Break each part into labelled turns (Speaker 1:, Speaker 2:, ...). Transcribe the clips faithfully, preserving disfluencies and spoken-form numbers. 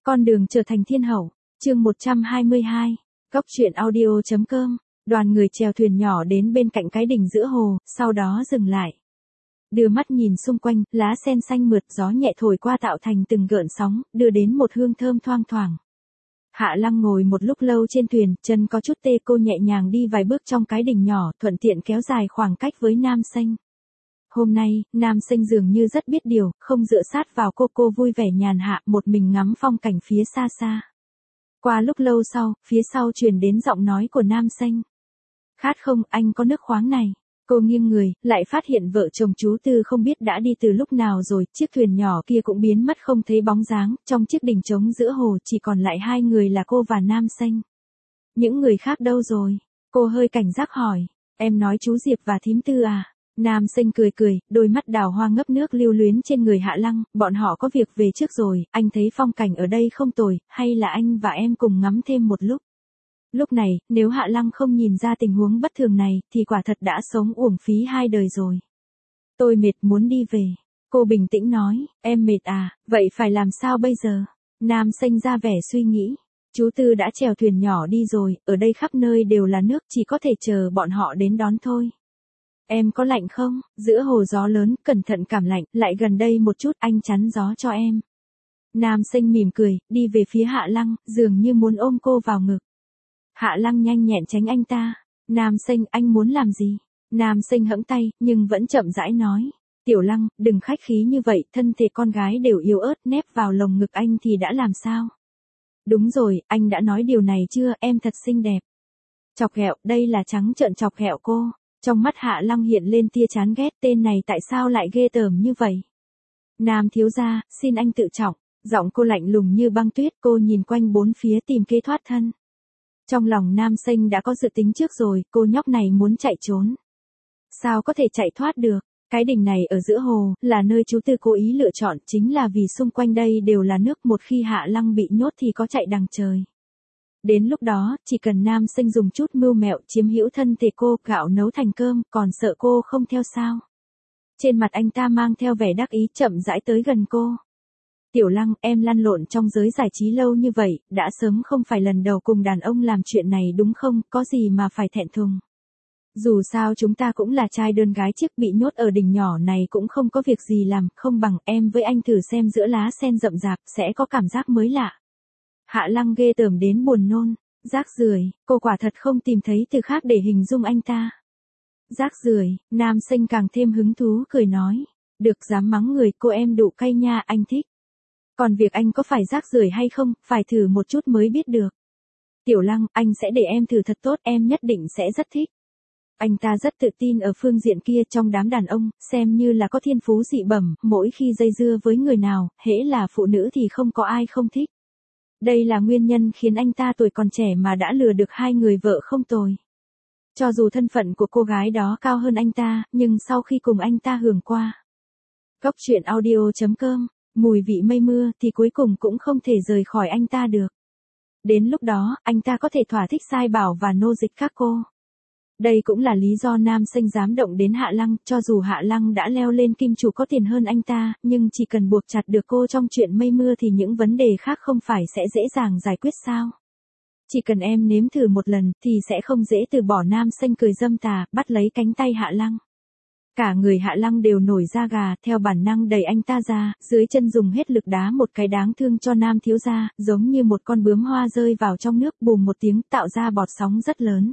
Speaker 1: Con đường trở thành thiên hậu, chương một trăm hai mươi hai, Cóc truyện audio chấm com. Đoàn người chèo thuyền nhỏ đến bên cạnh cái đỉnh giữa hồ, sau đó dừng lại. Đưa mắt nhìn xung quanh, lá sen xanh mượt, gió nhẹ thổi qua tạo thành từng gợn sóng, đưa đến một hương thơm thoang thoảng. Hạ Lăng ngồi một lúc lâu trên thuyền, chân có chút tê, cô nhẹ nhàng đi vài bước trong cái đỉnh nhỏ, thuận tiện kéo dài khoảng cách với Nam Xanh. Hôm nay, Nam Xanh dường như rất biết điều, không dựa sát vào cô, cô vui vẻ nhàn hạ, một mình ngắm phong cảnh phía xa xa. Qua lúc lâu sau, phía sau truyền đến giọng nói của Nam Xanh. Khát không, anh có nước khoáng này. Cô nghiêng người, lại phát hiện vợ chồng chú Tư không biết đã đi từ lúc nào rồi, chiếc thuyền nhỏ kia cũng biến mất không thấy bóng dáng, trong chiếc đỉnh trống giữa hồ chỉ còn lại hai người là cô và Nam Xanh. Những người khác đâu rồi? Cô hơi cảnh giác hỏi, em nói chú Diệp và thím Tư à? Nam Xanh cười cười, đôi mắt đào hoa ngấp nước lưu luyến trên người Hạ Lăng, bọn họ có việc về trước rồi, anh thấy phong cảnh ở đây không tồi, hay là anh và em cùng ngắm thêm một lúc. Lúc này, nếu Hạ Lăng không nhìn ra tình huống bất thường này, thì quả thật đã sống uổng phí hai đời rồi. Tôi mệt muốn đi về. Cô bình tĩnh nói, em mệt à, vậy phải làm sao bây giờ? Nam Xanh ra vẻ suy nghĩ. Chú Tư đã chèo thuyền nhỏ đi rồi, ở đây khắp nơi đều là nước, chỉ có thể chờ bọn họ đến đón thôi. Em có lạnh không? Giữa hồ gió lớn, cẩn thận cảm lạnh, lại gần đây một chút, anh chắn gió cho em. Nam Xanh mỉm cười, đi về phía Hạ Lăng, dường như muốn ôm cô vào ngực. Hạ Lăng nhanh nhẹn tránh anh ta. Nam Xanh, anh muốn làm gì? Nam Xanh hẫng tay, nhưng vẫn chậm rãi nói. Tiểu Lăng, đừng khách khí như vậy, thân thể con gái đều yếu ớt, nép vào lồng ngực anh thì đã làm sao? Đúng rồi, anh đã nói điều này chưa, em thật xinh đẹp. Chọc ghẹo, đây là trắng trợn chọc ghẹo cô. Trong mắt Hạ Lăng hiện lên tia chán ghét, tên này tại sao lại ghê tởm như vậy? Nam thiếu gia, xin anh tự trọng. Giọng cô lạnh lùng như băng tuyết, cô nhìn quanh bốn phía tìm kế thoát thân. Trong lòng Nam Xanh đã có dự tính trước rồi, cô nhóc này muốn chạy trốn. Sao có thể chạy thoát được? Cái đỉnh này ở giữa hồ, là nơi chú Tư cố ý lựa chọn, chính là vì xung quanh đây đều là nước, một khi Hạ Lăng bị nhốt thì có chạy đằng trời. Đến lúc đó, chỉ cần Nam Xanh dùng chút mưu mẹo chiếm hữu thân thể cô, gạo nấu thành cơm, còn sợ cô không theo sao? Trên mặt anh ta mang theo vẻ đắc ý, chậm rãi tới gần cô. Tiểu Lăng, em lăn lộn trong giới giải trí lâu như vậy, đã sớm không phải lần đầu cùng đàn ông làm chuyện này đúng không, có gì mà phải thẹn thùng. Dù sao chúng ta cũng là trai đơn gái, chiếc bị nhốt ở đỉnh nhỏ này cũng không có việc gì làm, không bằng em với anh thử xem giữa lá sen rậm rạp, sẽ có cảm giác mới lạ. Hạ Lăng ghê tởm đến buồn nôn, rác rưởi, cô quả thật không tìm thấy từ khác để hình dung anh ta. Rác rưởi, Nam Xanh càng thêm hứng thú cười nói, được dám mắng người, cô em đủ cay nha, anh thích. Còn việc anh có phải rác rưởi hay không, phải thử một chút mới biết được. Tiểu Lăng, anh sẽ để em thử thật tốt, em nhất định sẽ rất thích. Anh ta rất tự tin ở phương diện kia, trong đám đàn ông, xem như là có thiên phú dị bẩm, mỗi khi dây dưa với người nào, hễ là phụ nữ thì không có ai không thích. Đây là nguyên nhân khiến anh ta tuổi còn trẻ mà đã lừa được hai người vợ không tồi. Cho dù thân phận của cô gái đó cao hơn anh ta, nhưng sau khi cùng anh ta hưởng qua Cóc truyện audio chấm com, mùi vị mây mưa thì cuối cùng cũng không thể rời khỏi anh ta được. Đến lúc đó, anh ta có thể thỏa thích sai bảo và nô dịch các cô. Đây cũng là lý do Nam Xanh dám động đến Hạ Lăng, cho dù Hạ Lăng đã leo lên kim chủ có tiền hơn anh ta, nhưng chỉ cần buộc chặt được cô trong chuyện mây mưa thì những vấn đề khác không phải sẽ dễ dàng giải quyết sao. Chỉ cần em nếm thử một lần thì sẽ không dễ từ bỏ. Nam Xanh cười dâm tà, bắt lấy cánh tay Hạ Lăng. Cả người Hạ Lăng đều nổi da gà, theo bản năng đẩy anh ta ra, dưới chân dùng hết lực đá một cái đáng thương cho Nam thiếu gia, giống như một con bướm hoa rơi vào trong nước, bùm một tiếng, tạo ra bọt sóng rất lớn.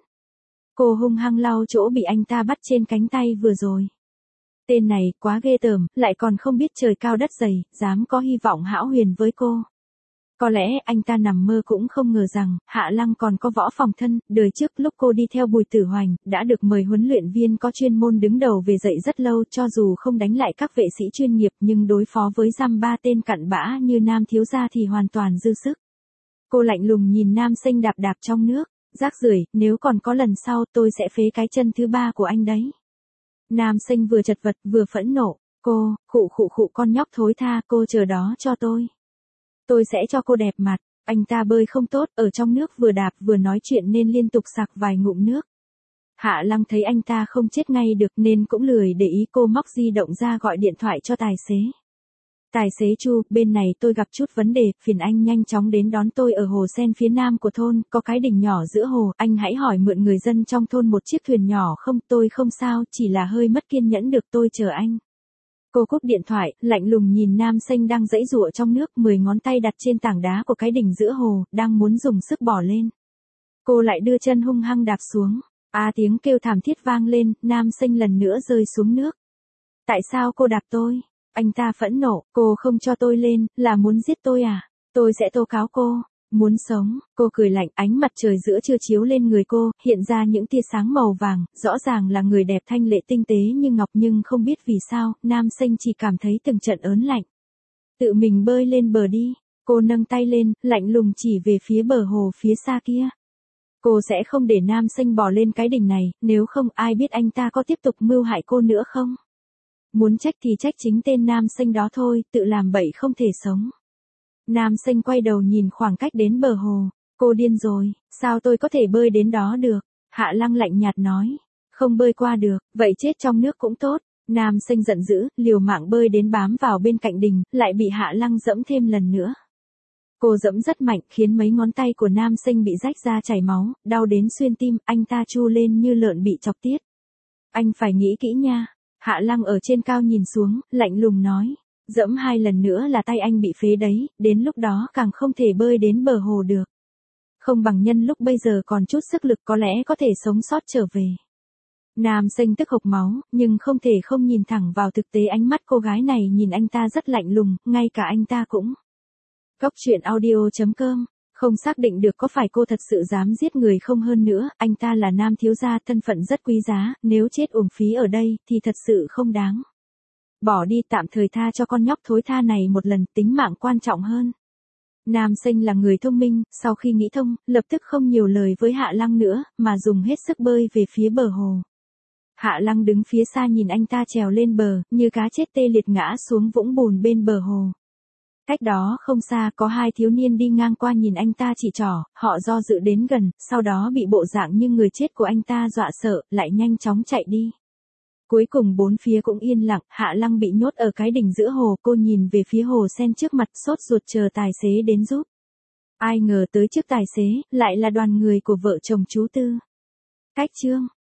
Speaker 1: Cô hung hăng lau chỗ bị anh ta bắt trên cánh tay vừa rồi. Tên này quá ghê tởm, lại còn không biết trời cao đất dày, dám có hy vọng hão huyền với cô. Có lẽ anh ta nằm mơ cũng không ngờ rằng, Hạ Lăng còn có võ phòng thân, đời trước lúc cô đi theo Bùi Tử Hoành, đã được mời huấn luyện viên có chuyên môn đứng đầu về dạy rất lâu, cho dù không đánh lại các vệ sĩ chuyên nghiệp nhưng đối phó với dăm ba tên cặn bã như Nam thiếu gia thì hoàn toàn dư sức. Cô lạnh lùng nhìn Nam Xanh đạp đạp trong nước, rác rưởi, nếu còn có lần sau tôi sẽ phế cái chân thứ ba của anh đấy. Nam Xanh vừa chật vật vừa phẫn nộ, cô, khụ khụ khụ con nhóc thối tha, cô chờ đó cho tôi. Tôi sẽ cho cô đẹp mặt. Anh ta bơi không tốt, ở trong nước vừa đạp vừa nói chuyện nên liên tục sặc vài ngụm nước. Hạ Lăng thấy anh ta không chết ngay được nên cũng lười để ý, cô móc di động ra gọi điện thoại cho tài xế. Tài xế Chu, bên này tôi gặp chút vấn đề, phiền anh nhanh chóng đến đón tôi ở hồ sen phía nam của thôn, có cái đỉnh nhỏ giữa hồ, anh hãy hỏi mượn người dân trong thôn một chiếc thuyền nhỏ không, tôi không sao, chỉ là hơi mất kiên nhẫn được tôi chờ anh. Cô cúp điện thoại, lạnh lùng nhìn nam sinh đang giãy giụa trong nước, mười ngón tay đặt trên tảng đá của cái đỉnh giữa hồ, đang muốn dùng sức bỏ lên. Cô lại đưa chân hung hăng đạp xuống. À tiếng kêu thảm thiết vang lên, nam sinh lần nữa rơi xuống nước. Tại sao cô đạp tôi? Anh ta phẫn nộ, cô không cho tôi lên, là muốn giết tôi à? Tôi sẽ tố cáo cô. Muốn sống, cô cười lạnh, ánh mặt trời giữa trưa chiếu lên người cô, hiện ra những tia sáng màu vàng, rõ ràng là người đẹp thanh lệ tinh tế như ngọc, nhưng không biết vì sao, nam sinh chỉ cảm thấy từng trận ớn lạnh. Tự mình bơi lên bờ đi. Cô nâng tay lên, lạnh lùng chỉ về phía bờ hồ phía xa kia. Cô sẽ không để nam sinh bò lên cái đỉnh này, nếu không ai biết anh ta có tiếp tục mưu hại cô nữa không? Muốn trách thì trách chính tên nam sinh đó thôi, tự làm bậy không thể sống. Nam sinh quay đầu nhìn khoảng cách đến bờ hồ. Cô điên rồi, sao tôi có thể bơi đến đó được? Hạ Lăng lạnh nhạt nói. Không bơi qua được, vậy chết trong nước cũng tốt. Nam sinh giận dữ, liều mạng bơi đến bám vào bên cạnh đình, lại bị Hạ Lăng dẫm thêm lần nữa. Cô dẫm rất mạnh, khiến mấy ngón tay của nam sinh bị rách ra chảy máu, đau đến xuyên tim, anh ta chu lên như lợn bị chọc tiết. Anh phải nghĩ kỹ nha. Hạ Lăng ở trên cao nhìn xuống, lạnh lùng nói. Dẫm hai lần nữa là tay anh bị phế đấy, đến lúc đó càng không thể bơi đến bờ hồ được. Không bằng nhân lúc bây giờ còn chút sức lực có lẽ có thể sống sót trở về. Nam sinh tức hộc máu, nhưng không thể không nhìn thẳng vào thực tế, ánh mắt cô gái này nhìn anh ta rất lạnh lùng, ngay cả anh ta cũng. Cóc truyện audio chấm com, không xác định được có phải cô thật sự dám giết người không, hơn nữa, anh ta là nam thiếu gia, thân phận rất quý giá, nếu chết uổng phí ở đây, thì thật sự không đáng. Bỏ đi, tạm thời tha cho con nhóc thối tha này một lần, tính mạng quan trọng hơn. Nam sinh là người thông minh, sau khi nghĩ thông, lập tức không nhiều lời với Hạ Lăng nữa, mà dùng hết sức bơi về phía bờ hồ. Hạ Lăng đứng phía xa nhìn anh ta trèo lên bờ, như cá chết tê liệt ngã xuống vũng bùn bên bờ hồ. Cách đó không xa có hai thiếu niên đi ngang qua nhìn anh ta chỉ trỏ, họ do dự đến gần, sau đó bị bộ dạng như người chết của anh ta dọa sợ, lại nhanh chóng chạy đi. Cuối cùng bốn phía cũng yên lặng, Hạ Lăng bị nhốt ở cái đỉnh giữa hồ, cô nhìn về phía hồ sen trước mặt, sốt ruột chờ tài xế đến giúp. Ai ngờ tới trước tài xế, lại là đoàn người của vợ chồng chú Tư. Cách chương